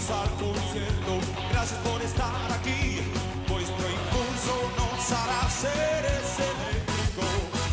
al concierto. Gracias por estar aquí. Vuestro impulso nos hará seres eléctricos.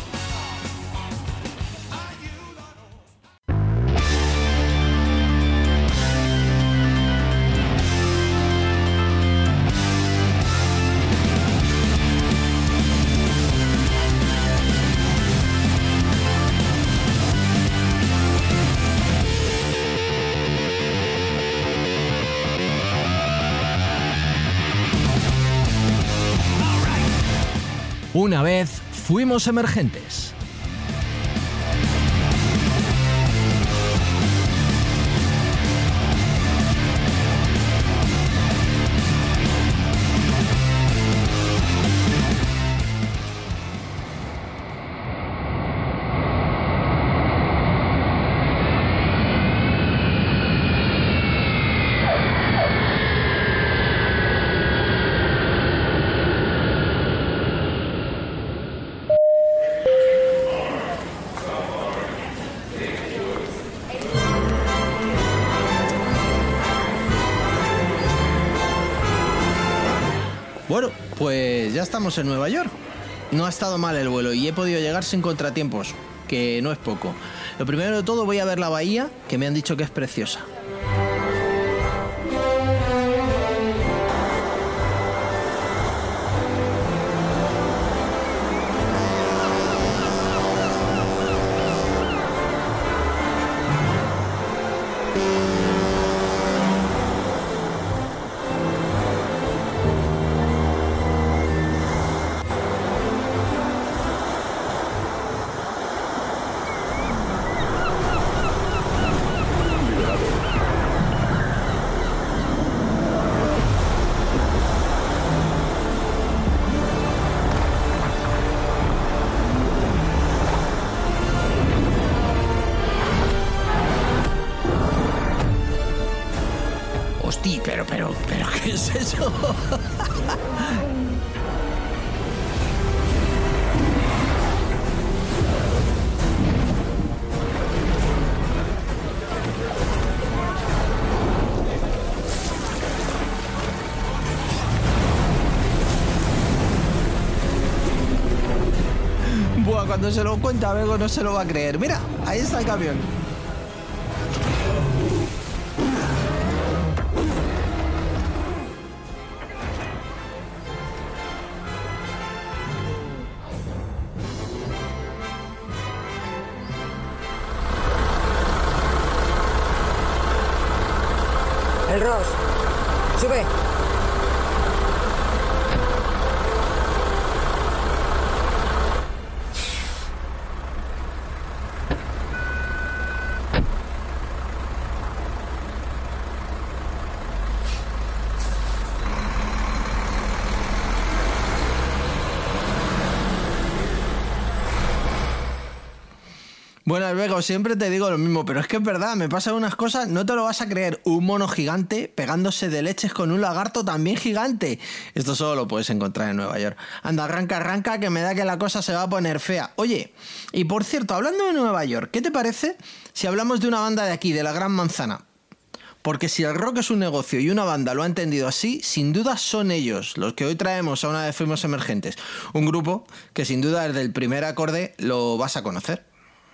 Una vez fuimos emergentes. Bueno, pues ya estamos en Nueva York. No ha estado mal el vuelo y he podido llegar sin contratiempos, que no es poco. Lo primero de todo voy a ver la bahía, que me han dicho que es preciosa. Hostia, pero, ¿qué es eso? Buah, cuando se lo cuenta Bego no se lo va a creer. Mira, ahí está el camión. El Ross, sube. Bueno, Bego, siempre te digo lo mismo, pero es que es verdad, me pasan unas cosas, no te lo vas a creer. Un mono gigante pegándose de leches con un lagarto también gigante. Esto solo lo puedes encontrar en Nueva York. Anda, arranca, que me da que la cosa se va a poner fea. Oye, y por cierto, hablando de Nueva York, ¿qué te parece si hablamos de una banda de aquí, de la Gran Manzana? Porque si el rock es un negocio y una banda lo ha entendido así, sin duda son ellos los que hoy traemos a Una vez fuimos emergentes. Un grupo que sin duda desde el primer acorde lo vas a conocer.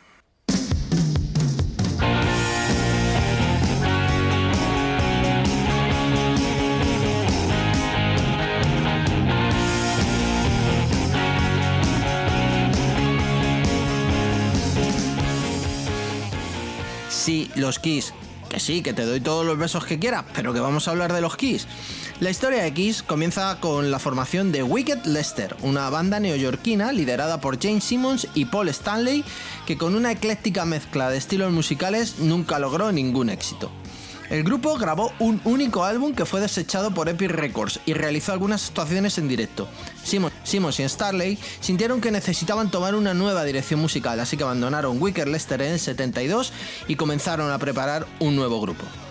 Sí, los Kiss. Que sí, que te doy todos los besos que quieras, pero que vamos a hablar de los Kiss. La historia de Kiss comienza con la formación de Wicked Lester, una banda neoyorquina liderada por Gene Simmons y Paul Stanley, que con una ecléctica mezcla de estilos musicales nunca logró ningún éxito. El grupo grabó un único álbum que fue desechado por Epic Records y realizó algunas actuaciones en directo. Simmons y Stanley sintieron que necesitaban tomar una nueva dirección musical, así que abandonaron Wicked Lester en el 72 y comenzaron a preparar un nuevo grupo.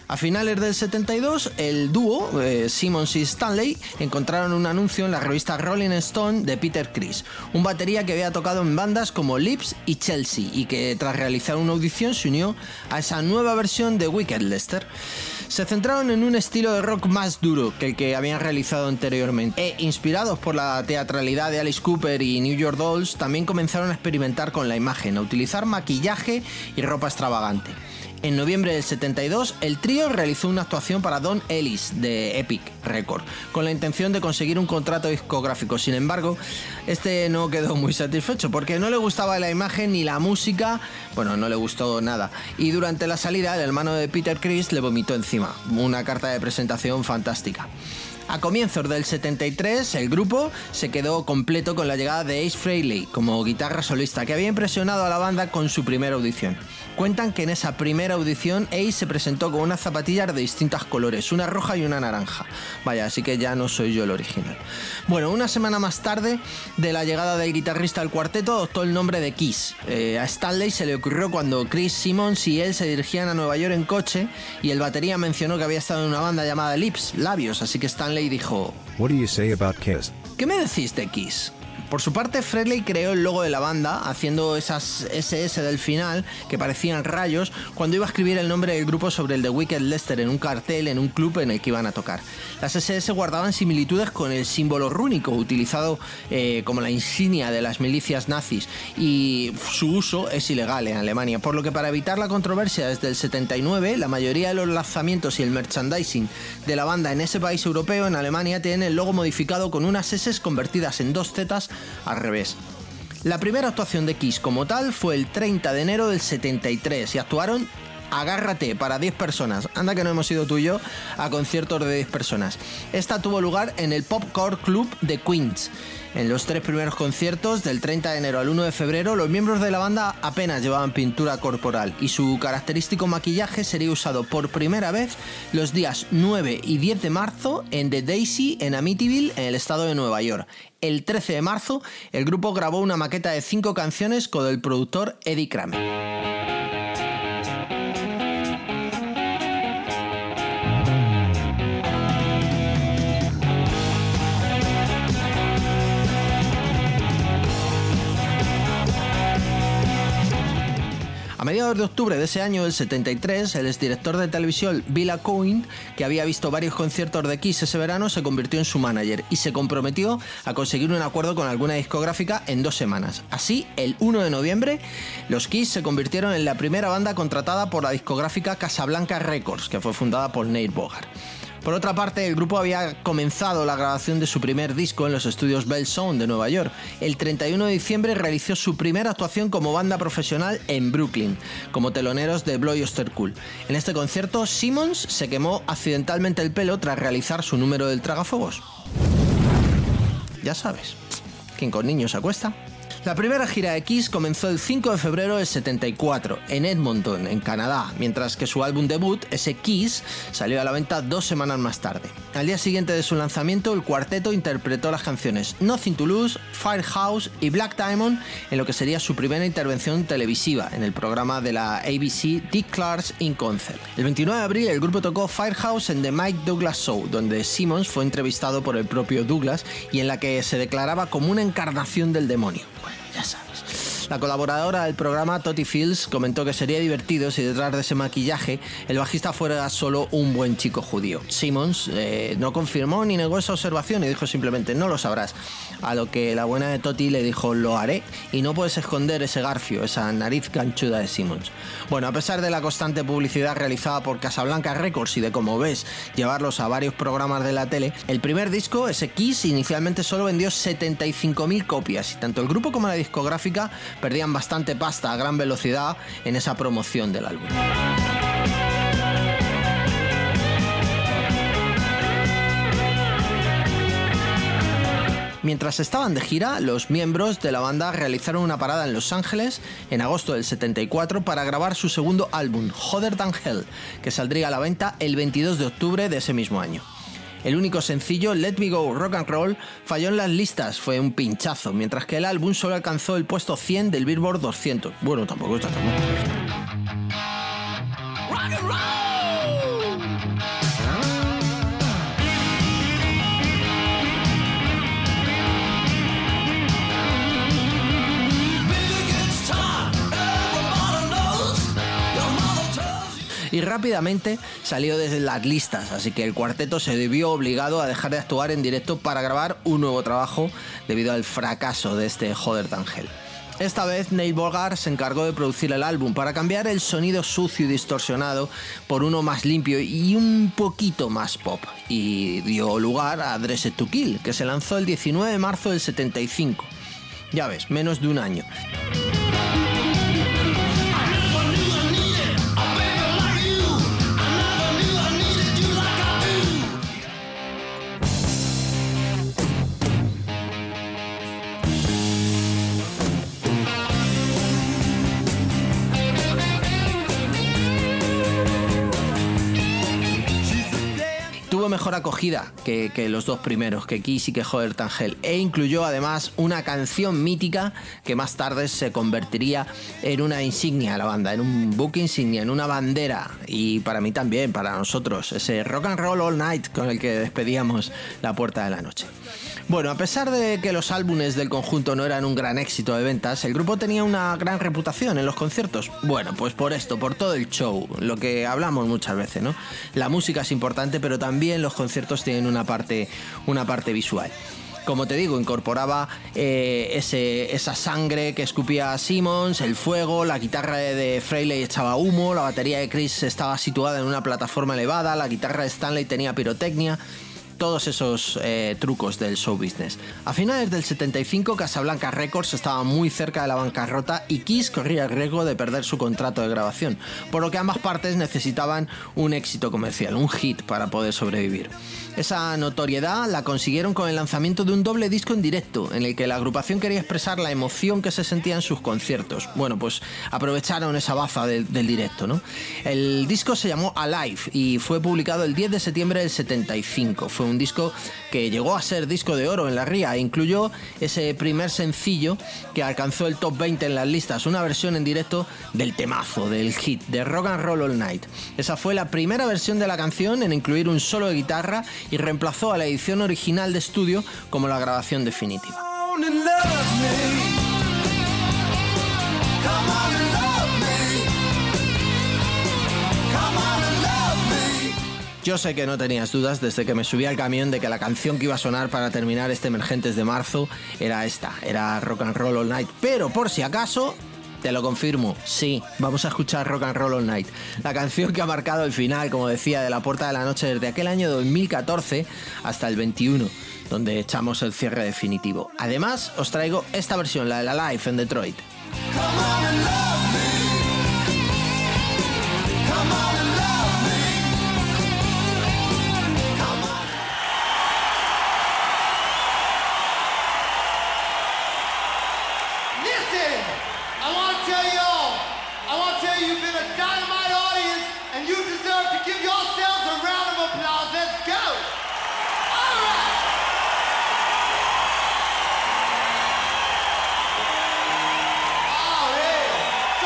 A finales del 72, el dúo, Simmons y Stanley, encontraron un anuncio en la revista Rolling Stone de Peter Criss, un batería que había tocado en bandas como Lips y Chelsea y que tras realizar una audición se unió a esa nueva versión de Wicked Lester. Se centraron en un estilo de rock más duro que el que habían realizado anteriormente e, inspirados por la teatralidad de Alice Cooper y New York Dolls, también comenzaron a experimentar con la imagen, a utilizar maquillaje y ropa extravagante. En noviembre del 72, el trío realizó una actuación para Don Ellis de Epic Records, con la intención de conseguir un contrato discográfico. Sin embargo, este no quedó muy satisfecho porque no le gustaba la imagen ni la música, bueno, no le gustó nada. Y durante la salida, el hermano de Peter Criss le vomitó encima. Una carta de presentación fantástica. A comienzos del 73, el grupo se quedó completo con la llegada de Ace Frehley como guitarra solista, que había impresionado a la banda con su primera audición. Cuentan que en esa primera audición Ace se presentó con unas zapatillas de distintos colores, una roja y una naranja. Vaya, así que ya no soy yo el original. Bueno, una semana más tarde de la llegada del guitarrista al cuarteto, adoptó el nombre de Kiss. A Stanley se le ocurrió cuando Chris Simmons y él se dirigían a Nueva York en coche y el batería mencionó que había estado en una banda llamada Lips, Labios, así que Stanley dijo: What do you say about Kiss? ¿Qué me decís de Kiss? Por su parte, Frehley creó el logo de la banda, haciendo esas SS del final que parecían rayos, cuando iba a escribir el nombre del grupo sobre el de Wicked Lester en un cartel en un club en el que iban a tocar. Las SS guardaban similitudes con el símbolo rúnico, utilizado como la insignia de las milicias nazis, y su uso es ilegal en Alemania, por lo que para evitar la controversia desde el 79, la mayoría de los lanzamientos y el merchandising de la banda en ese país europeo, en Alemania, tienen el logo modificado con unas S convertidas en dos Zs al revés. La primera actuación de Kiss como tal fue el 30 de enero del 73 y actuaron, agárrate, para 10 personas. Anda que no hemos ido tú y yo a conciertos de 10 personas. Esta tuvo lugar en el Popcorn Club de Queens. En los 3 primeros conciertos, del 30 de enero al 1 de febrero, los miembros de la banda apenas llevaban pintura corporal y su característico maquillaje sería usado por primera vez los días 9 y 10 de marzo en The Daisy en Amityville, en el estado de Nueva York. El 13 de marzo, el grupo grabó una maqueta de 5 canciones con el productor Eddie Kramer. A mediados de octubre de ese año, del 73, el exdirector de televisión Bill Cohen, que había visto varios conciertos de Kiss ese verano, se convirtió en su manager y se comprometió a conseguir un acuerdo con alguna discográfica en 2 semanas. Así, el 1 de noviembre, los Kiss se convirtieron en la primera banda contratada por la discográfica Casablanca Records, que fue fundada por Neil Bogart. Por otra parte, el grupo había comenzado la grabación de su primer disco en los estudios Bell Sound de Nueva York. El 31 de diciembre realizó su primera actuación como banda profesional en Brooklyn, como teloneros de Blow Your Cool. En este concierto, Simmons se quemó accidentalmente el pelo tras realizar su número del tragafuegos. Ya sabes, ¿quién con niños se acuesta? La primera gira de Kiss comenzó el 5 de febrero del 74 en Edmonton, en Canadá, mientras que su álbum debut, ese Kiss, salió a la venta 2 semanas más tarde. Al día siguiente de su lanzamiento, el cuarteto interpretó las canciones Nothing to Lose, Firehouse y Black Diamond en lo que sería su primera intervención televisiva en el programa de la ABC Dick Clark's in Concert. El 29 de abril, el grupo tocó Firehouse en The Mike Douglas Show, donde Simmons fue entrevistado por el propio Douglas y en la que se declaraba como una encarnación del demonio. Ya sabes. La colaboradora del programa, Totti Fields, comentó que sería divertido si detrás de ese maquillaje el bajista fuera solo un buen chico judío. Simmons no confirmó ni negó esa observación y dijo simplemente no lo sabrás. A lo que la buena de Totti le dijo lo haré y no puedes esconder ese garfio, esa nariz ganchuda de Simmons. Bueno, a pesar de la constante publicidad realizada por Casablanca Records y de, como ves, llevarlos a varios programas de la tele, el primer disco, ese Kiss, inicialmente solo vendió 75.000 copias y tanto el grupo como la discográfica perdían bastante pasta a gran velocidad en esa promoción del álbum. Mientras estaban de gira, los miembros de la banda realizaron una parada en Los Ángeles en agosto del 74 para grabar su segundo álbum, Hotter Than Hell, que saldría a la venta el 22 de octubre de ese mismo año. El único sencillo, Let Me Go Rock and Roll, falló en las listas, fue un pinchazo, mientras que el álbum solo alcanzó el puesto 100 del Billboard 200. Bueno, tampoco está tan mal. Y rápidamente salió desde las listas, así que el cuarteto se vio obligado a dejar de actuar en directo para grabar un nuevo trabajo debido al fracaso de este Hotter Than Hell. Esta vez Neil Bogart se encargó de producir el álbum para cambiar el sonido sucio y distorsionado por uno más limpio y un poquito más pop, y dio lugar a Dressed to Kill, que se lanzó el 19 de marzo del 75. Ya ves, menos de un año. Tuvo mejor acogida que los dos primeros, que Kiss y que Hotter Than Hell, e incluyó además una canción mítica que más tarde se convertiría en una insignia de la banda, en un book insignia, en una bandera, y para mí también, para nosotros, ese Rock and Roll All Night con el que despedíamos La Puerta de la Noche. Bueno, a pesar de que los álbumes del conjunto no eran un gran éxito de ventas, el grupo tenía una gran reputación en los conciertos. Bueno, pues por esto, por todo el show, lo que hablamos muchas veces, ¿no? La música es importante, pero también los conciertos tienen una parte visual. Como te digo, incorporaba esa sangre que escupía Simmons, el fuego, la guitarra de Frehley echaba humo, la batería de Chris estaba situada en una plataforma elevada, la guitarra de Stanley tenía pirotecnia. Todos esos trucos del show business. A finales del 75, Casablanca Records estaba muy cerca de la bancarrota y Kiss corría el riesgo de perder su contrato de grabación, por lo que ambas partes necesitaban un éxito comercial, un hit para poder sobrevivir. Esa notoriedad la consiguieron con el lanzamiento de un doble disco en directo, en el que la agrupación quería expresar la emoción que se sentía en sus conciertos. Bueno, pues aprovecharon esa baza del directo, ¿no? El disco se llamó Alive y fue publicado el 10 de septiembre del 75. Fue un disco que llegó a ser disco de oro en la RIA e incluyó ese primer sencillo que alcanzó el top 20 en las listas, una versión en directo del temazo, del hit, de Rock and Roll All Night. Esa fue la primera versión de la canción en incluir un solo de guitarra y reemplazó a la edición original de estudio como la grabación definitiva. Yo sé que no tenías dudas desde que me subí al camión de que la canción que iba a sonar para terminar este Emergentes de marzo era esta, era Rock and Roll All Night, pero por si acaso te lo confirmo, sí, vamos a escuchar Rock and Roll All Night, la canción que ha marcado el final, como decía, de La Puerta de la Noche desde aquel año 2014 hasta el 21, donde echamos el cierre definitivo. Además, os traigo esta versión, la de la Live en Detroit. Come on and love me. Come on and love me. Come on. Listen, I want to tell you all, you've been a dynamite audience and you deserve to give yourselves a round of applause. Let's go. All right. Oh, yeah.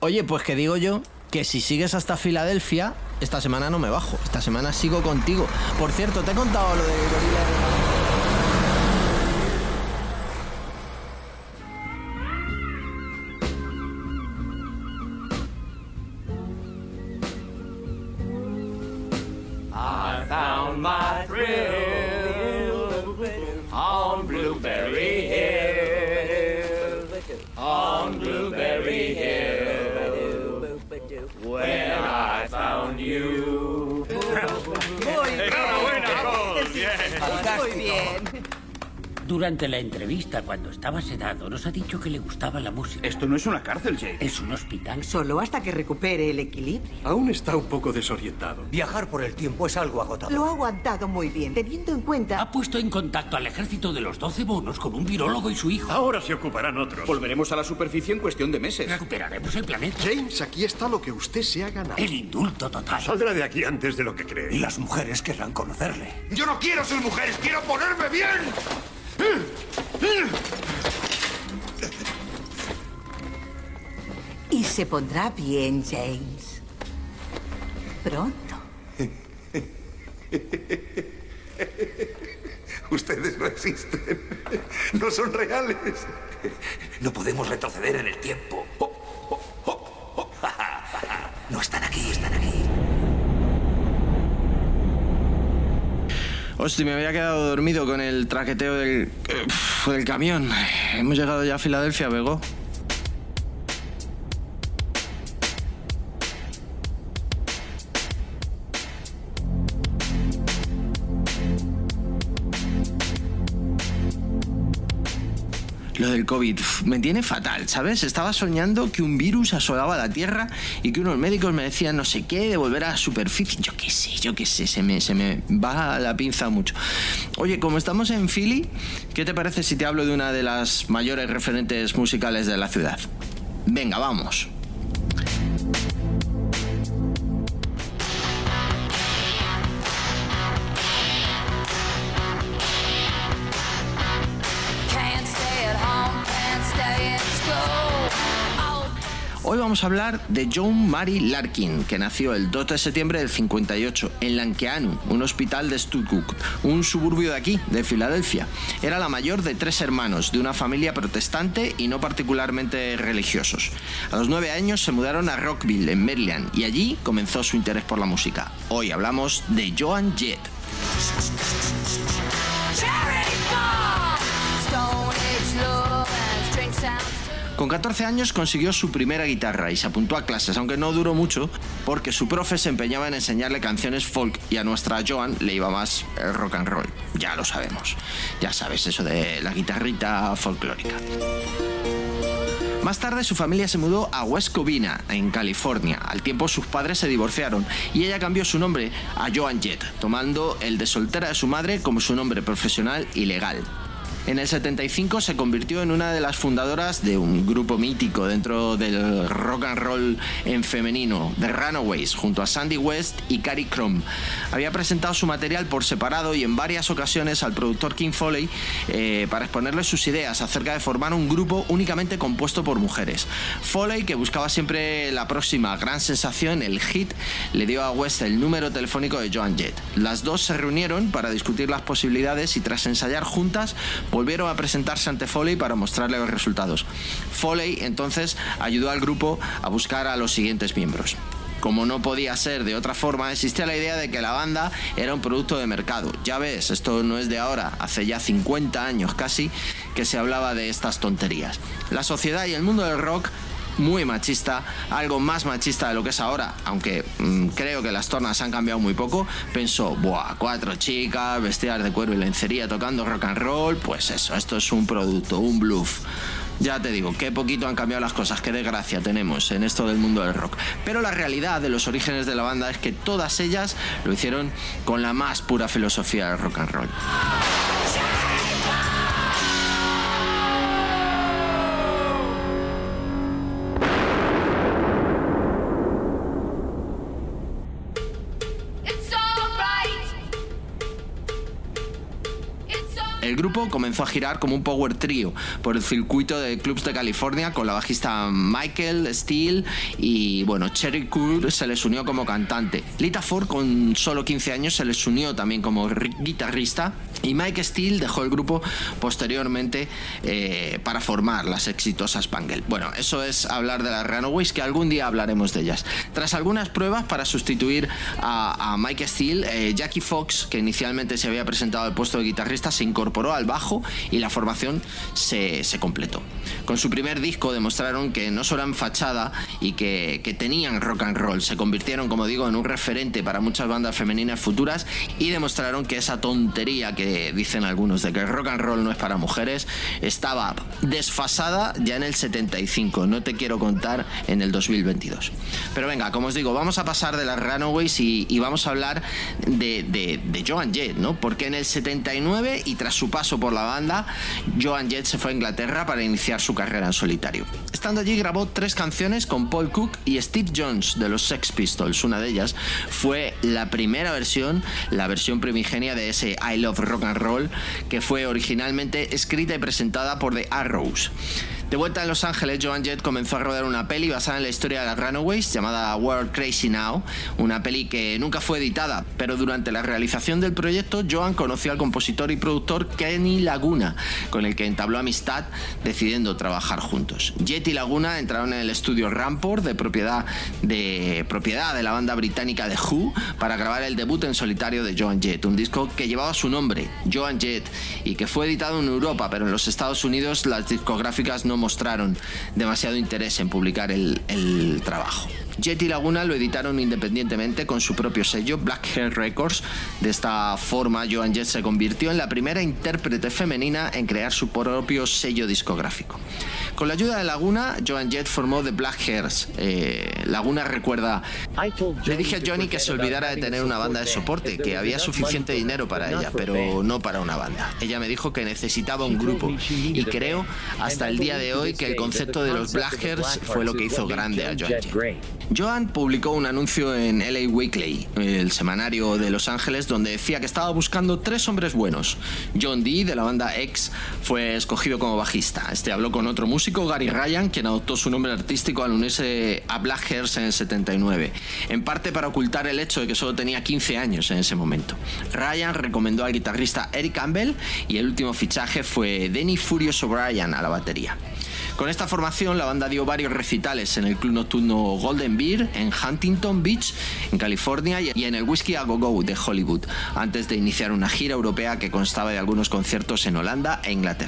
Oye, pues que digo yo que si sigues hasta Filadelfia, esta semana no me bajo. Esta semana sigo contigo. Por cierto, te he contado lo de Gorillaz. I found my thrill on Blueberry Hill, on Blueberry Hill, when I found you. Muy bien. Durante la entrevista, cuando estaba sedado, nos ha dicho que le gustaba la música. Esto no es una cárcel, Jake. Es un hospital. Solo hasta que recupere el equilibrio. Aún está un poco desorientado. Viajar por el tiempo es algo agotador. Lo ha aguantado muy bien, teniendo en cuenta... Ha puesto en contacto al ejército de los 12 monos con un virólogo y su hijo. Ahora se ocuparán otros. Volveremos a la superficie en cuestión de meses. Recuperaremos el planeta. James, aquí está lo que usted se ha ganado. El indulto total. Saldrá de aquí antes de lo que cree. Y las mujeres querrán conocerle. Yo no quiero ser mujeres, quiero ponerme bien. Y se pondrá bien, James. Pronto. Ustedes no existen. No son reales. No podemos retroceder en el tiempo. No están aquí, están aquí. Hostia, me había quedado dormido con el traqueteo del camión. Hemos llegado ya a Filadelfia, Bego. Lo del COVID me tiene fatal, ¿sabes? Estaba soñando que un virus asolaba la Tierra y que unos médicos me decían no sé qué, de volver a la superficie. Yo qué sé, se me va la pinza mucho. Oye, como estamos en Philly, ¿qué te parece si te hablo de una de las mayores referentes musicales de la ciudad? Venga, vamos. Hoy vamos a hablar de Joan Mary Larkin, que nació el 2 de septiembre del 58 en Lankeanu, un hospital de Stuttgart, un suburbio de aquí, de Filadelfia. Era la mayor de 3 hermanos, de una familia protestante y no particularmente religiosos. A los 9 años se mudaron a Rockville, en Maryland, y allí comenzó su interés por la música. Hoy hablamos de Joan Jett. Con 14 años consiguió su primera guitarra y se apuntó a clases, aunque no duró mucho porque su profe se empeñaba en enseñarle canciones folk y a nuestra Joan le iba más el rock and roll. Ya lo sabemos. Ya sabes, eso de la guitarrita folclórica. Más tarde su familia se mudó a West Covina, en California. Al tiempo sus padres se divorciaron y ella cambió su nombre a Joan Jett, tomando el de soltera de su madre como su nombre profesional y legal. En el 75 se convirtió en una de las fundadoras de un grupo mítico dentro del rock and roll en femenino, The Runaways, junto a Sandy West y Carrie Crum. Había presentado su material por separado y en varias ocasiones al productor King Foley para exponerle sus ideas acerca de formar un grupo únicamente compuesto por mujeres. Foley, que buscaba siempre la próxima gran sensación, el hit, le dio a West el número telefónico de Joan Jett. Las dos se reunieron para discutir las posibilidades y tras ensayar juntas volvieron a presentarse ante Foley para mostrarle los resultados. Foley entonces ayudó al grupo a buscar a los siguientes miembros. Como no podía ser de otra forma, existía la idea de que la banda era un producto de mercado. Ya ves, esto no es de ahora, hace ya 50 años casi que se hablaba de estas tonterías. La sociedad y el mundo del rock, muy machista, algo más machista de lo que es ahora, aunque creo que las tornas han cambiado muy poco, pensó, buah, 4 chicas vestidas de cuero y lencería tocando rock and roll, pues eso, esto es un producto, un bluff. Ya te digo, qué poquito han cambiado las cosas, qué desgracia tenemos en esto del mundo del rock. Pero la realidad de los orígenes de la banda es que todas ellas lo hicieron con la más pura filosofía del rock and roll. It's all right. It's all El grupo comenzó a girar como un power trio por el circuito de clubs de California con la bajista Michael Steele y bueno, Cherry Cool se les unió como cantante. Lita Ford con solo 15 años se les unió también como guitarrista y Mike Steele dejó el grupo posteriormente para formar las exitosas Spangle. Bueno, eso es hablar de las Runaways, que algún día hablaremos de ellas. Tras algunas pruebas para sustituir a Mike Steele, Jackie Fox, que inicialmente se había presentado al puesto de guitarrista, se incorporó al bajo y la formación se completó. Con su primer disco demostraron que no solo eran fachada y que tenían rock and roll, se convirtieron, como digo, en un referente para muchas bandas femeninas futuras y demostraron que esa tontería que dicen algunos de que el rock and roll no es para mujeres estaba desfasada ya en el 75, no te quiero contar en el 2022. Pero venga, como os digo, vamos a pasar de las Runaways y vamos a hablar de Joan Jett, ¿no? Porque en el 79 y tras su paso por la banda, Joan Jett se fue a Inglaterra para iniciar su carrera en solitario. Estando allí grabó 3 canciones con Paul Cook y Steve Jones de los Sex Pistols. Una de ellas fue la primera versión, la versión primigenia de ese I Love Rock and Roll, que fue originalmente escrita y presentada por The Arrows. De vuelta en Los Ángeles, Joan Jett comenzó a rodar una peli basada en la historia de las Runaways llamada World Crazy Now, una peli que nunca fue editada, pero durante la realización del proyecto Joan conoció al compositor y productor Kenny Laguna, con el que entabló amistad decidiendo trabajar juntos. Jett y Laguna entraron en el estudio Rampart de propiedad de la banda británica The Who para grabar el debut en solitario de Joan Jett, un disco que llevaba su nombre, Joan Jett, y que fue editado en Europa, pero en los Estados Unidos las discográficas no mostraron demasiado interés en publicar el trabajo. Jett y Laguna lo editaron independientemente con su propio sello, Black Hair Records. De esta forma, Joan Jett se convirtió en la primera intérprete femenina en crear su propio sello discográfico. Con la ayuda de Laguna, Joan Jett formó The Black Hairs. Laguna recuerda: le dije a Johnny que se olvidara de tener una banda de soporte, que había suficiente dinero para ella, pero no para una banda. Ella me dijo que necesitaba un grupo y creo hasta el día de hoy que el concepto de los Black Hairs fue lo que hizo grande a Joan Jett. Joan publicó un anuncio en LA Weekly, el semanario de Los Ángeles, donde decía que estaba buscando 3 hombres buenos. John Dee, de la banda X, fue escogido como bajista. Este habló con otro músico, Gary Ryan, quien adoptó su nombre artístico al unirse a Black Hairs en el 79, en parte para ocultar el hecho de que solo tenía 15 años en ese momento. Ryan recomendó al guitarrista Eric Campbell y el último fichaje fue Denny Furious O'Brien a la batería. Con esta formación, la banda dio varios recitales en el club nocturno Golden Bear en Huntington Beach, en California, y en el Whiskey A Go Go de Hollywood, antes de iniciar una gira europea que constaba de algunos conciertos en Holanda e Inglaterra.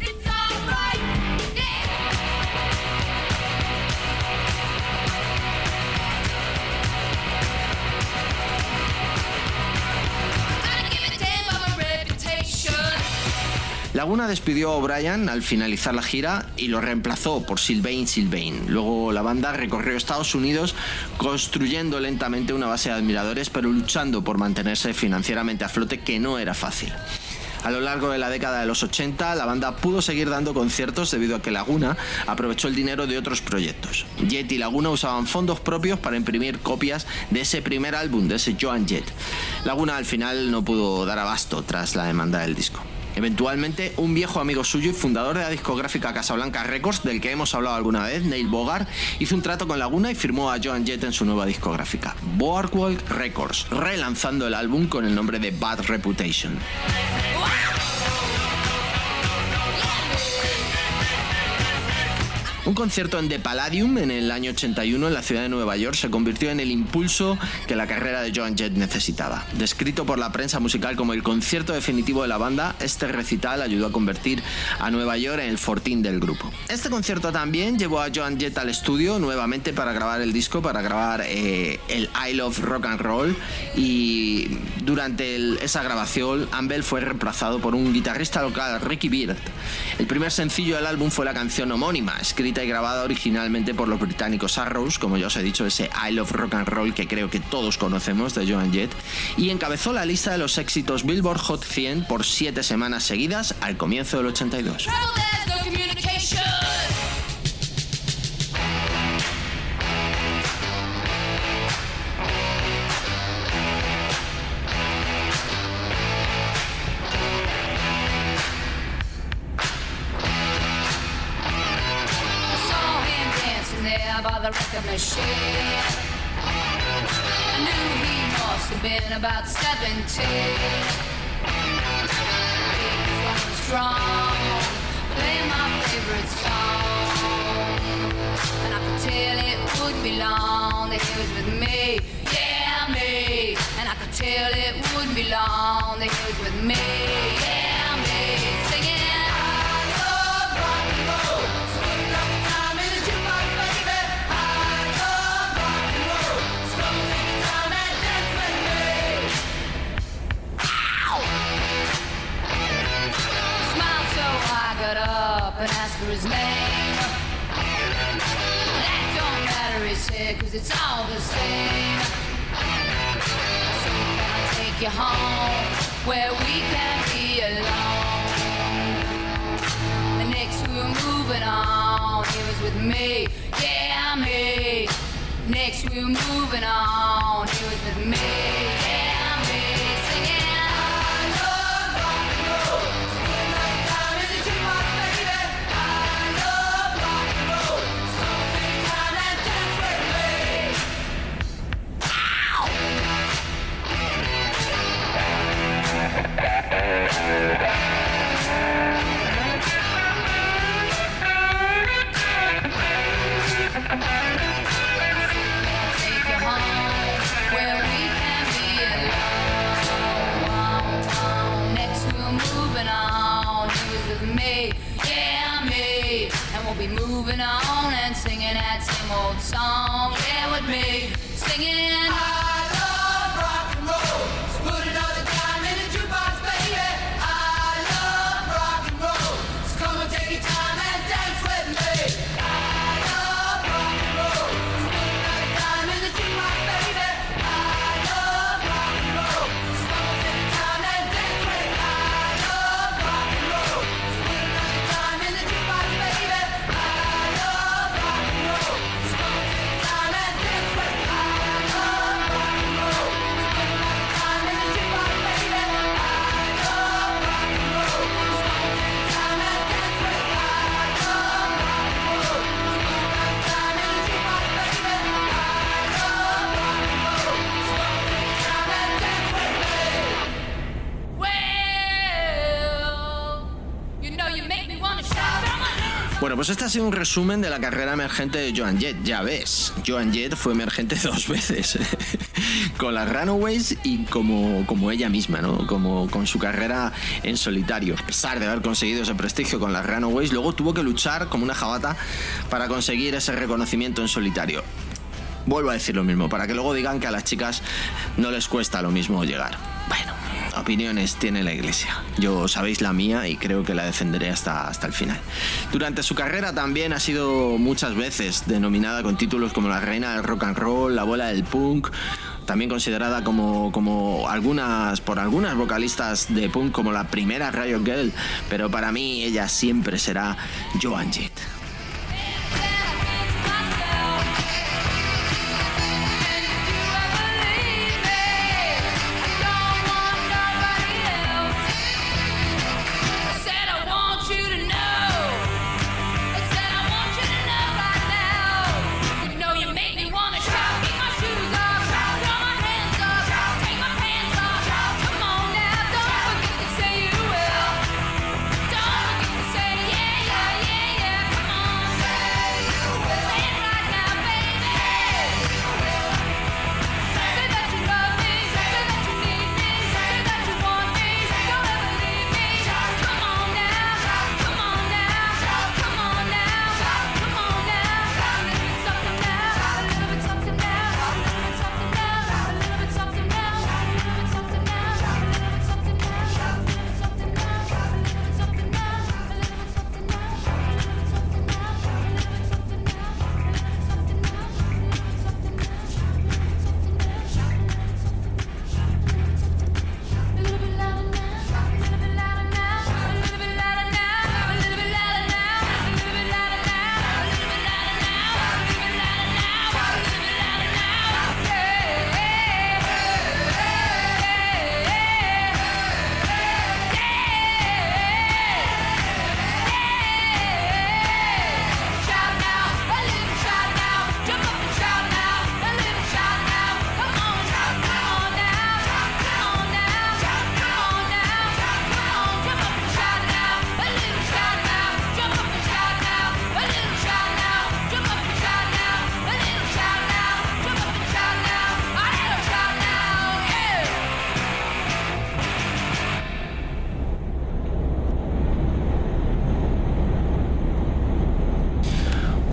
Laguna despidió a O'Brien al finalizar la gira y lo reemplazó por Sylvain. Luego la banda recorrió Estados Unidos construyendo lentamente una base de admiradores, pero luchando por mantenerse financieramente a flote, que no era fácil. A lo largo de la década de los 80, la banda pudo seguir dando conciertos debido a que Laguna aprovechó el dinero de otros proyectos. Jett y Laguna usaban fondos propios para imprimir copias de ese primer álbum, de ese Joan Jett. Laguna al final no pudo dar abasto tras la demanda del disco. Eventualmente, un viejo amigo suyo y fundador de la discográfica Casablanca Records, del que hemos hablado alguna vez, Neil Bogart, hizo un trato con Laguna y firmó a Joan Jett en su nueva discográfica, Boardwalk Records, relanzando el álbum con el nombre de Bad Reputation. Un concierto en The Palladium en el año 81 en la ciudad de Nueva York se convirtió en el impulso que la carrera de Joan Jett necesitaba. Descrito por la prensa musical como el concierto definitivo de la banda, este recital ayudó a convertir a Nueva York en el fortín del grupo. Este concierto también llevó a Joan Jett al estudio nuevamente para grabar el disco, para grabar el I Love Rock and Roll, y durante esa grabación Campbell fue reemplazado por un guitarrista local, Ricky Beard. El primer sencillo del álbum fue la canción homónima, escrita y grabada originalmente por los británicos Arrows, como ya os he dicho, ese I Love Rock and Roll que creo que todos conocemos de Joan Jett, y encabezó la lista de los éxitos Billboard Hot 100 por 7 semanas seguidas al comienzo del 82. machine. I knew he must have been about 17. He was strong, playing my favorite song, and I could tell it wouldn't be long that he was with me, yeah, me. And I could tell it wouldn't be long that he was with me, yeah, me. Singing, I love rock and roll, spending all the time in the jukebox, baby. I love rock and roll, so take your time and dance with me. Ow! He smiled so I got up and asked for his name. That don't matter, he said, 'cause it's all the same. So can I take you home where we can be alone? The next we were moving on, he was with me, yeah, me. Next we were moving on, he was with me, yeah, me. Singing, I love rock and roll, spending all the time in the jukebox, baby. I love rock and roll, so take your time and dance with me. Ow! Take you home where we can be alone. Next we're moving on, he was with me, yeah, me. And we'll be moving on and singing that same old song, yeah, with me. Singing, I love rock and roll, so put another dime in the jukebox, baby. I love rock and roll, so come and take your time and dance with me. I love rock and roll, so put another dime in the jukebox, baby. I love rock and roll, so come and take your time and dance with me. I love rock and roll, so put another dime in the jukebox, baby. I love rock and roll, so come and take your time and dance with me. I love rock and roll, so put another dime in the jukebox, baby. I love rock and roll, so come and take your time and dance with me. I love rock and roll, so put another dime in the jukebox, baby. I love rock and roll, so come and take your time and dance with me. Well, you know you make me wanna shout. Bueno, pues este ha sido un resumen de la carrera emergente de Joan Jett. Ya ves, Joan Jett fue emergente 2 veces, con las Runaways y como ella misma, ¿no? Como con su carrera en solitario. A pesar de haber conseguido ese prestigio con las Runaways, luego tuvo que luchar como una jabata para conseguir ese reconocimiento en solitario. Vuelvo a decir lo mismo, para que luego digan que a las chicas no les cuesta lo mismo llegar. Bueno, opiniones tiene la iglesia. Yo sabéis la mía y creo que la defenderé hasta el final. Durante su carrera también ha sido muchas veces denominada con títulos como la reina del rock and roll, la abuela del punk, también considerada como por algunas vocalistas de punk como la primera Riot Girl, pero para mí ella siempre será Joan Jett. Don't forget to say yeah, yeah, yeah, yeah. Come on.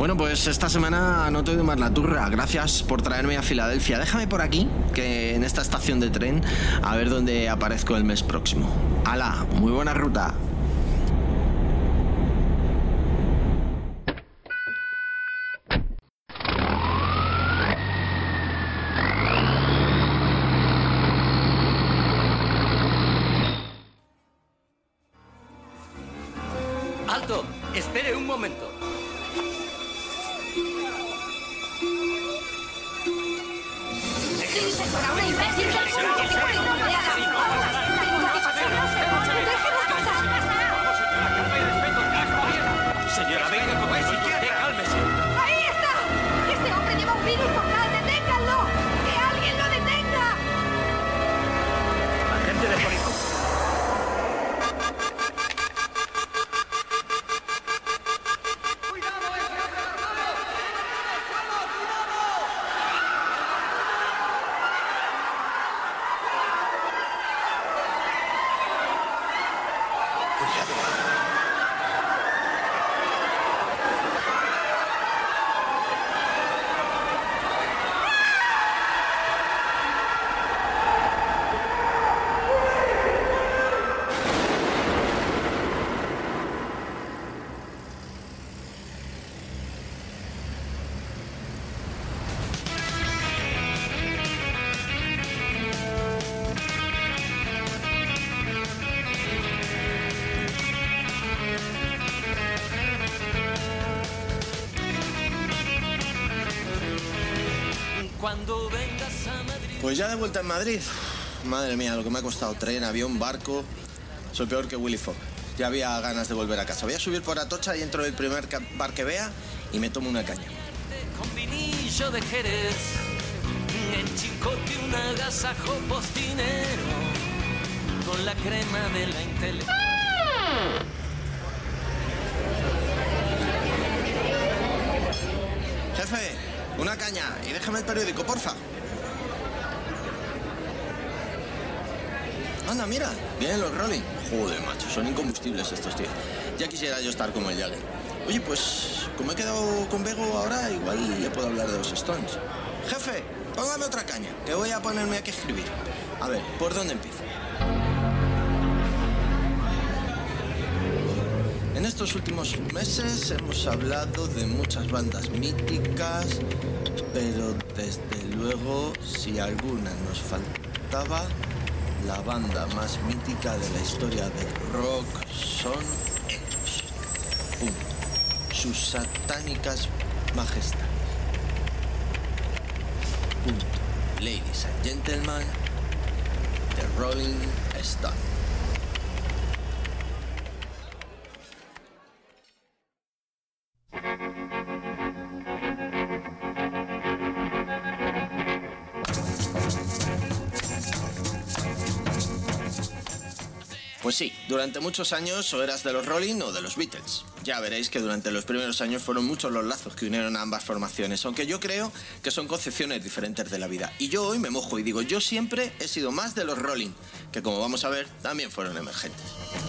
Bueno, pues esta semana no te doy más la turra. Gracias por traerme a Filadelfia. Déjame por aquí, que en esta estación de tren, a ver dónde aparezco el mes próximo. ¡Hala! Muy buena ruta. ¡Alto! Espere un momento. Señora, venga con eso. Cálmese. ¡Ahí está! ¡Este hombre lleva un virus mortal! ¡Deténganlo! ¡Que alguien lo detenga! Agente de policía. Cuando vengas a Madrid. Pues ya de vuelta en Madrid. Madre mía, lo que me ha costado. Tren, avión, barco. Soy peor que Willy Fogg. Ya había ganas de volver a casa. Voy a subir por Atocha y entro en el primer bar que vea y me tomo una caña. Con vinillo de Jerez, en Chicote un agasajo postinero, con la crema de la inteligencia. Jefe, una caña y déjame el periódico, porfa. Anda, mira, vienen los Rolling. Joder, macho, son incombustibles estos tíos. Ya quisiera yo estar como el Jagger. Oye, pues, como he quedado con Bego ahora, igual le puedo hablar de los Stones. Jefe, póngame otra caña, que voy a ponerme aquí a escribir. A ver, ¿por dónde empiezo? En estos últimos meses hemos hablado de muchas bandas míticas, pero desde luego, si alguna nos faltaba, la banda más mítica de la historia del rock son ellos. Sus satánicas majestades. Ladies and gentlemen, The Rolling Stones. Pues sí, durante muchos años o eras de los Rolling o de los Beatles. Ya veréis que durante los primeros años fueron muchos los lazos que unieron a ambas formaciones, aunque yo creo que son concepciones diferentes de la vida. Y yo hoy me mojo y digo, yo siempre he sido más de los Rolling, que como vamos a ver, también fueron emergentes.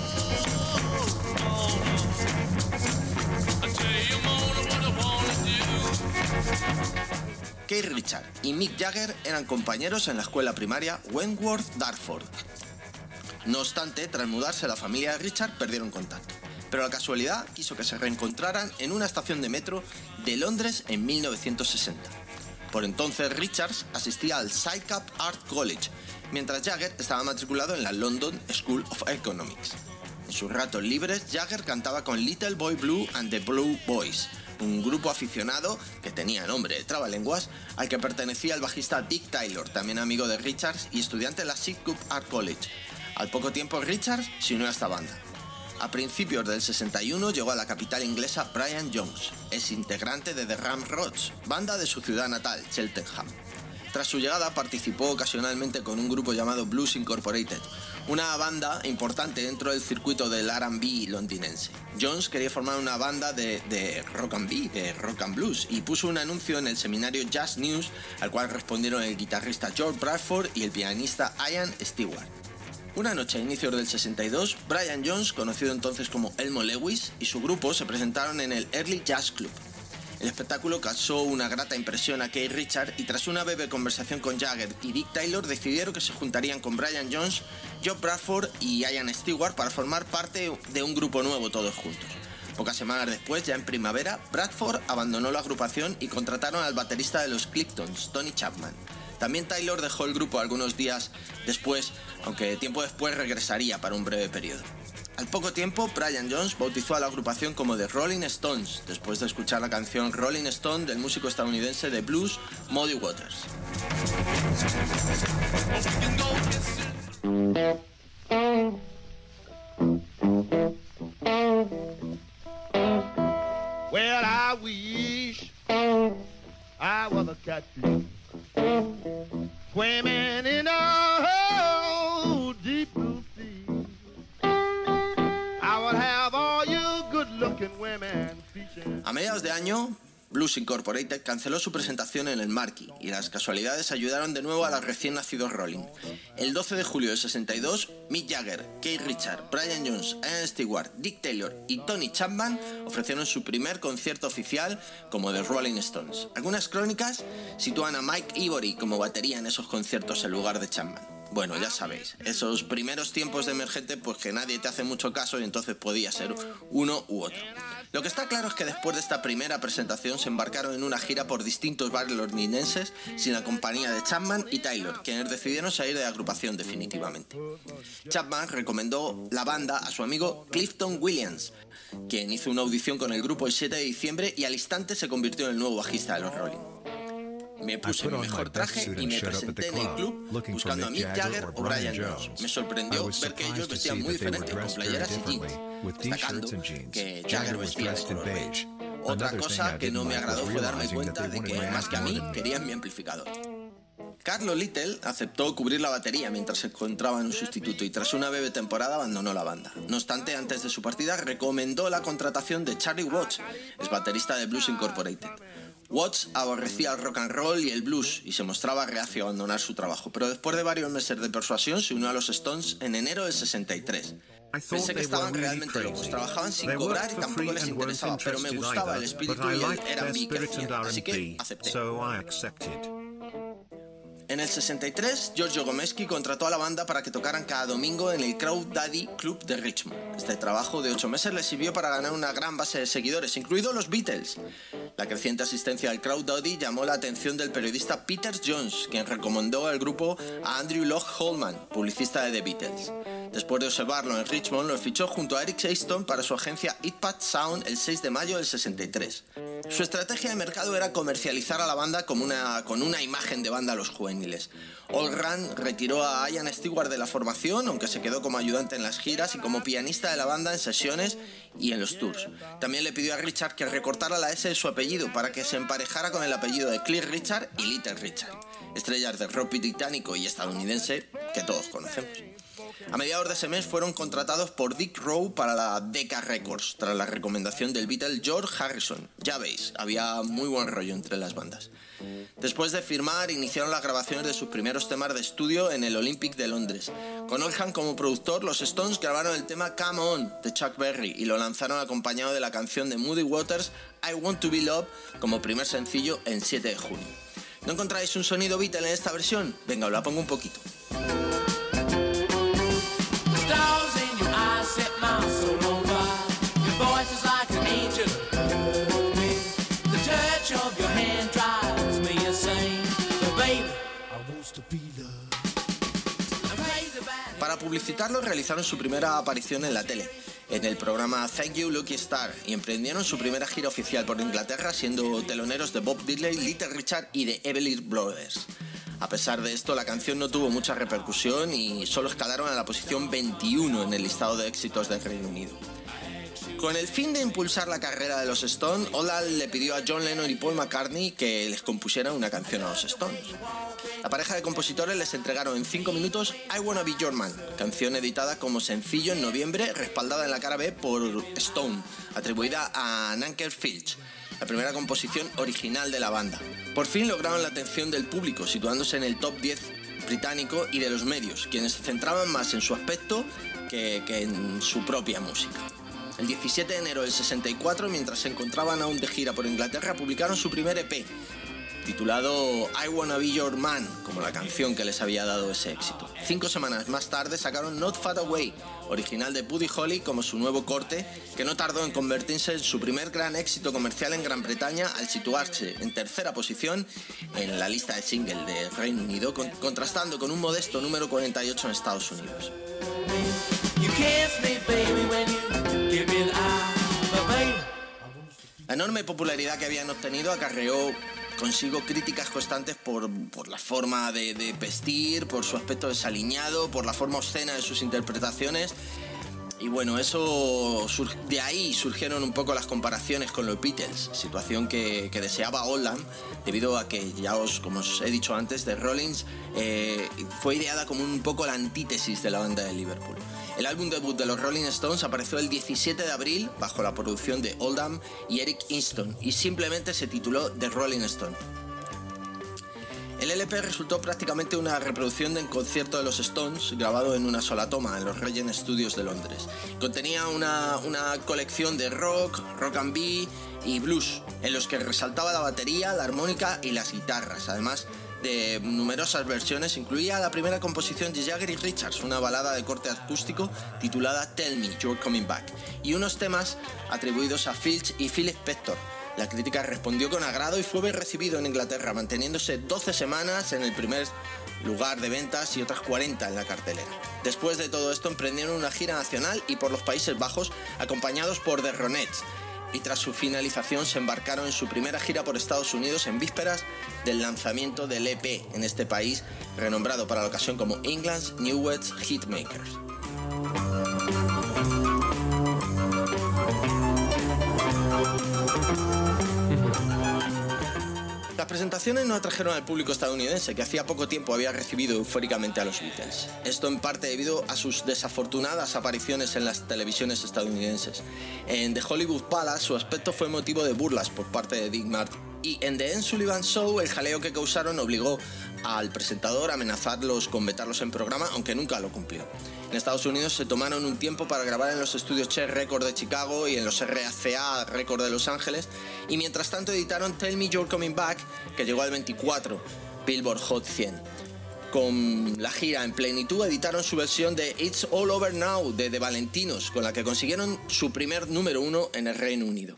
Keith Richards y Mick Jagger eran compañeros en la escuela primaria Wentworth Dartford. No obstante, tras mudarse la familia de Richard perdieron contacto, pero la casualidad quiso que se reencontraran en una estación de metro de Londres en 1960. Por entonces Richards asistía al Sidcup Art College, mientras Jagger estaba matriculado en la London School of Economics. En sus ratos libres, Jagger cantaba con Little Boy Blue and the Blue Boys, un grupo aficionado que tenía nombre de trabalenguas, al que pertenecía el bajista Dick Taylor, también amigo de Richards y estudiante de la Sidcup Art College. Al poco tiempo Richards se unió a esta banda. A principios del 61 llegó a la capital inglesa Brian Jones, ex integrante de The Ramrods, banda de su ciudad natal, Cheltenham. Tras su llegada participó ocasionalmente con un grupo llamado Blues Incorporated, una banda importante dentro del circuito del R&B londinense. Jones quería formar una banda de rock and blues, y puso un anuncio en el seminario Jazz News, al cual respondieron el guitarrista George Bradford y el pianista Ian Stewart. Una noche a inicios del 62, Brian Jones, conocido entonces como Elmo Lewis, y su grupo se presentaron en el Early Jazz Club. El espectáculo causó una grata impresión a Keith Richards y tras una breve conversación con Jagger y Dick Taylor decidieron que se juntarían con Brian Jones, Joe Bradford y Ian Stewart para formar parte de un grupo nuevo todos juntos. Pocas semanas después, ya en primavera, Bradford abandonó la agrupación y contrataron al baterista de los Cliftons, Tony Chapman. También Taylor dejó el grupo algunos días después, aunque tiempo después regresaría para un breve periodo. Al poco tiempo, Brian Jones bautizó a la agrupación como The Rolling Stones, después de escuchar la canción Rolling Stone del músico estadounidense de blues Muddy Waters. Well, I wish I was a catfish swimming in a deep blue sea. I would have all you good-looking women fishing. A mediados de año, Blues Incorporated canceló su presentación en el Marquee y las casualidades ayudaron de nuevo a los recién nacidos Rolling. El 12 de julio de 62, Mick Jagger, Keith Richards, Brian Jones, Ian Stewart, Dick Taylor y Tony Chapman ofrecieron su primer concierto oficial como The Rolling Stones. Algunas crónicas sitúan a Mike Ivory como batería en esos conciertos en lugar de Chapman. Bueno, ya sabéis, esos primeros tiempos de emergente pues que nadie te hace mucho caso y entonces podía ser uno u otro. Lo que está claro es que después de esta primera presentación se embarcaron en una gira por distintos bares londinenses sin la compañía de Chapman y Taylor, quienes decidieron salir de la agrupación definitivamente. Chapman recomendó la banda a su amigo Clifton Williams, quien hizo una audición con el grupo el 7 de diciembre y al instante se convirtió en el nuevo bajista de los Rolling. Me puse mi mejor traje y me presenté en el club buscando a Mick Jagger o Brian Jones. Me sorprendió ver que ellos vestían muy diferente, con playeras y jeans, destacando que Jagger vestía de color beige. Otra cosa que no me agradó fue darme cuenta de que, más que a mí, querían mi amplificador. Carlo Little aceptó cubrir la batería mientras se encontraba en un sustituto y tras una breve temporada abandonó la banda. No obstante, antes de su partida recomendó la contratación de Charlie Watts, ex baterista de Blues Incorporated. Watts aborrecía el rock and roll y el blues y se mostraba reacio a abandonar su trabajo, pero después de varios meses de persuasión se unió a los Stones en enero del 63. Pensé que estaban realmente locos, trabajaban sin cobrar y tampoco les interesaba, pero me gustaba el espíritu y él era mi crecimiento, así que acepté. En el 63, Giorgio Gomeschi contrató a la banda para que tocaran cada domingo en el Crow Daddy Club de Richmond. Este trabajo de 8 meses les sirvió para ganar una gran base de seguidores, incluidos los Beatles. La creciente asistencia al Crow Daddy llamó la atención del periodista Peter Jones, quien recomendó al grupo a Andrew Loch Holman, publicista de The Beatles. Después de observarlo en Richmond, lo fichó junto a Eric Aston para su agencia Impact Sound el 6 de mayo del 63. Su estrategia de mercado era comercializar a la banda con una imagen de banda a los juveniles. Allran retiró a Ian Stewart de la formación, aunque se quedó como ayudante en las giras y como pianista de la banda en sesiones y en los tours. También le pidió a Richard que recortara la S de su apellido para que se emparejara con el apellido de Cliff Richard y Little Richard, estrellas del rock británico y estadounidense que todos conocemos. A mediados de ese mes fueron contratados por Dick Rowe para la Decca Records, tras la recomendación del Beatle George Harrison. Ya veis, había muy buen rollo entre las bandas. Después de firmar, iniciaron las grabaciones de sus primeros temas de estudio en el Olympic de Londres. Con Oldham como productor, los Stones grabaron el tema Come On de Chuck Berry y lo lanzaron acompañado de la canción de Muddy Waters I Want to Be Loved como primer sencillo el 7 de junio. ¿No encontráis un sonido Beatle en esta versión? Venga, os la pongo un poquito. Para publicitarlo realizaron su primera aparición en la tele, en el programa Thank You Lucky Star, y emprendieron su primera gira oficial por Inglaterra siendo teloneros de Bob Dylan, Little Richard y de Everly Brothers. A pesar de esto, la canción no tuvo mucha repercusión y solo escalaron a la posición 21 en el listado de éxitos del Reino Unido. Con el fin de impulsar la carrera de los Stones, Oldham le pidió a John Lennon y Paul McCartney que les compusieran una canción a los Stones. La pareja de compositores les entregaron en 5 minutos I Wanna Be Your Man, canción editada como sencillo en noviembre, respaldada en la cara B por Stone, atribuida a Nanker Filch, la primera composición original de la banda. Por fin lograron la atención del público, situándose en el top 10 británico y de los medios, quienes se centraban más en su aspecto que en su propia música. El 17 de enero del 64, mientras se encontraban aún de gira por Inglaterra, publicaron su primer EP, titulado I Wanna Be Your Man, como la canción que les había dado ese éxito. 5 semanas más tarde sacaron Not Far Away, original de Buddy Holly, como su nuevo corte, que no tardó en convertirse en su primer gran éxito comercial en Gran Bretaña al situarse en tercera posición en la lista de single de Reino Unido, contrastando con un modesto número 48 en Estados Unidos. La enorme popularidad que habían obtenido acarreó consigo críticas constantes por la forma de vestir, por su aspecto desaliñado, por la forma obscena de sus interpretaciones. Y bueno, de ahí surgieron un poco las comparaciones con los Beatles, situación que deseaba Oldham, debido a que, como os he dicho antes, The Rollins fue ideada como un poco la antítesis de la banda de Liverpool. El álbum debut de los Rolling Stones apareció el 17 de abril bajo la producción de Oldham y Eric Easton y simplemente se tituló The Rolling Stone. El LP resultó prácticamente una reproducción del concierto de los Stones grabado en una sola toma en los Regent Studios de Londres. Contenía una colección de rock and y blues, en los que resaltaba la batería, la armónica y las guitarras, además de numerosas versiones. Incluía la primera composición de Jagger y Richards, una balada de corte acústico titulada Tell Me You're Coming Back, y unos temas atribuidos a Filch y Phil Spector. La crítica respondió con agrado y fue bien recibido en Inglaterra, manteniéndose 12 semanas en el primer lugar de ventas y otras 40 en la cartelera. Después de todo esto emprendieron una gira nacional y por los Países Bajos, acompañados por The Ronettes, y tras su finalización se embarcaron en su primera gira por Estados Unidos en vísperas del lanzamiento del EP en este país, renombrado para la ocasión como England's Newest Hitmakers. Las presentaciones no atrajeron al público estadounidense, que hacía poco tiempo había recibido eufóricamente a los Beatles. Esto en parte debido a sus desafortunadas apariciones en las televisiones estadounidenses. En The Hollywood Palace su aspecto fue motivo de burlas por parte de Dick Martin. Y en The Ed Sullivan Show el jaleo que causaron obligó al presentador a amenazarlos con vetarlos en programa, aunque nunca lo cumplió. En Estados Unidos se tomaron un tiempo para grabar en los estudios Che Record de Chicago y en los RCA Record de Los Ángeles, y mientras tanto editaron Tell Me You're Coming Back, que llegó al 24 Billboard Hot 100. Con la gira en plenitud editaron su versión de It's All Over Now de The Valentinos, con la que consiguieron su primer número 1 en el Reino Unido.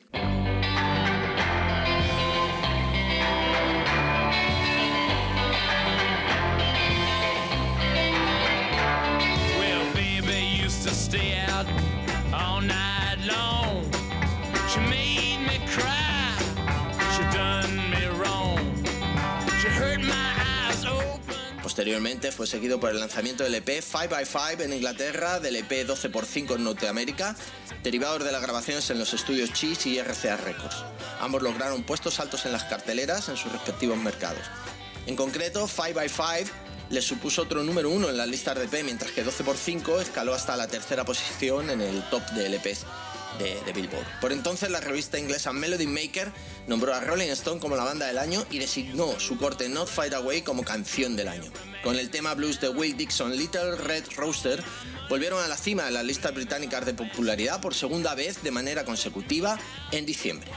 Stay out all night long. She made me cry. She done me wrong. She hurt my eyes open. Posteriormente fue seguido por el lanzamiento del EP 5x5 en Inglaterra, del EP 12x5 en Norteamérica, derivados de las grabaciones en los estudios Cheese y RCA Records. Ambos lograron puestos altos en las carteleras en sus respectivos mercados. En concreto, 5x5 les supuso otro número 1 en las listas de EP, mientras que 12x5 escaló hasta la tercera posición en el top de LPs de Billboard. Por entonces la revista inglesa Melody Maker nombró a Rolling Stone como la banda del año y designó su corte Not Far Away como canción del año. Con el tema blues de Will Dixon, Little Red Rooster, volvieron a la cima de las listas británicas de popularidad por segunda vez de manera consecutiva en diciembre.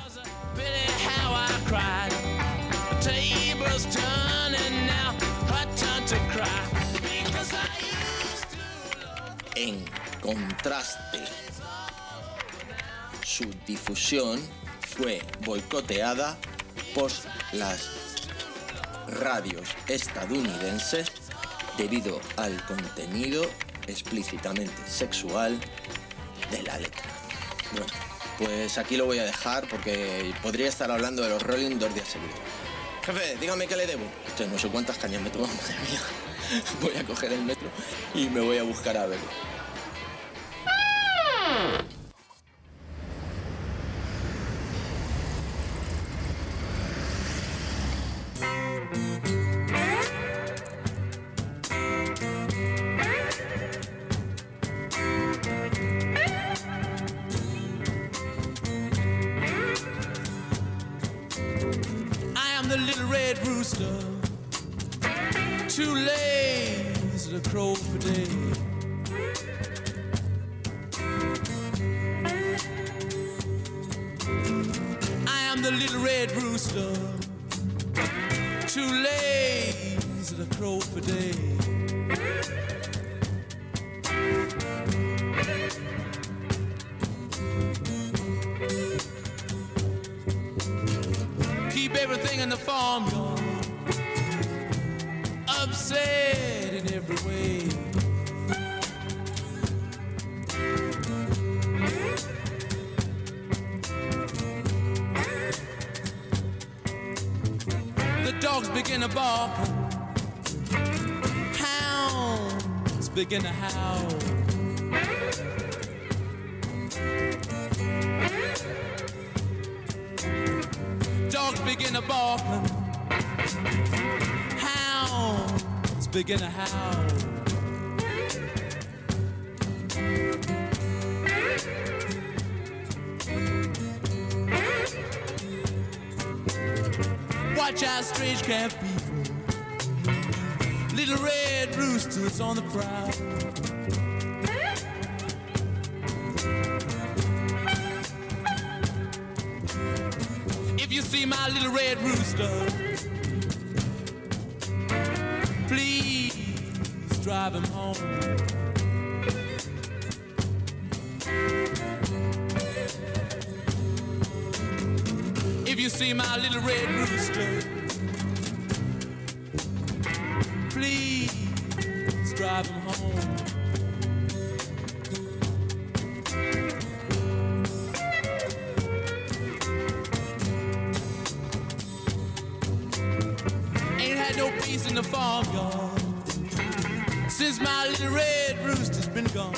En contraste, su difusión fue boicoteada por las radios estadounidenses debido al contenido explícitamente sexual de la letra. Bueno, pues aquí lo voy a dejar porque podría estar hablando de los Rolling 2 días seguidos. Jefe, dígame qué le debo. No sé cuántas cañas me tomo, madre mía. Voy a coger el metro y me voy a buscar a verlo. The little red rooster, too lazy to crow for day. the little red rooster, too lazy to crow for day. Keep everything in the farmyard upset in every way. The dogs begin to bark, hounds begin to howl. Dogs begin to bark, hounds begin to howl. Watch out, strange camp people, little red roosters on the prowl. If you see my little red rooster, please drive him home. If you see my little red rooster, please drive him home. Ain't had no peace in the farmyard since my little red rooster's been gone.